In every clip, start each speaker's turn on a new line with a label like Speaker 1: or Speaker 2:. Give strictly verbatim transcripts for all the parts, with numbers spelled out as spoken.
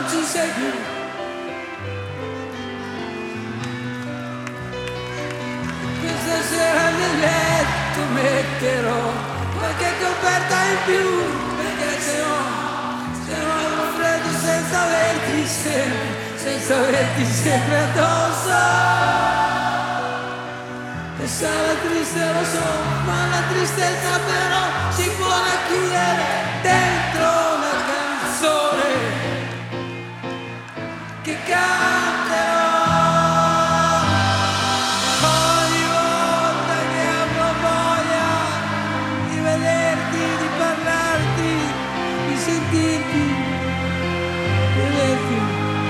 Speaker 1: ci sei più. Questa sera nel letto metterò qualche coperta in più, perché se no, se no avrò freddo senza averti sempre, senza averti sempre addosso. E sarà triste, lo so, ma la tristezza però si può racchiudere dentro una canzone che canterò ogni volta che avrò voglia di vederti, di parlarti, di sentirti, di vederti.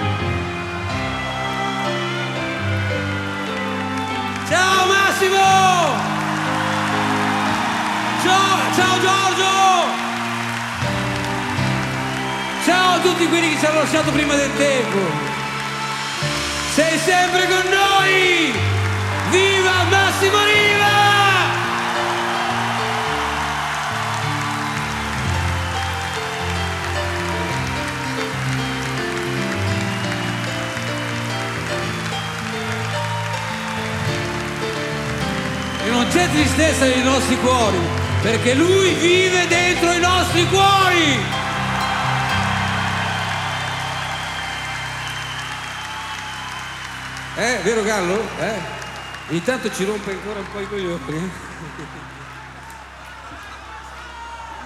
Speaker 1: Ciao Massimo! Ciao, ciao Giorgio! Ciao a tutti quelli che ci hanno lasciato prima del tempo! Sei sempre con noi! Viva Massimo Riva! E non c'è tristezza nei nostri cuori, perché lui vive dentro i nostri cuori. Eh, vero Gallo? Eh? Intanto ci rompe ancora un po' i coglioni.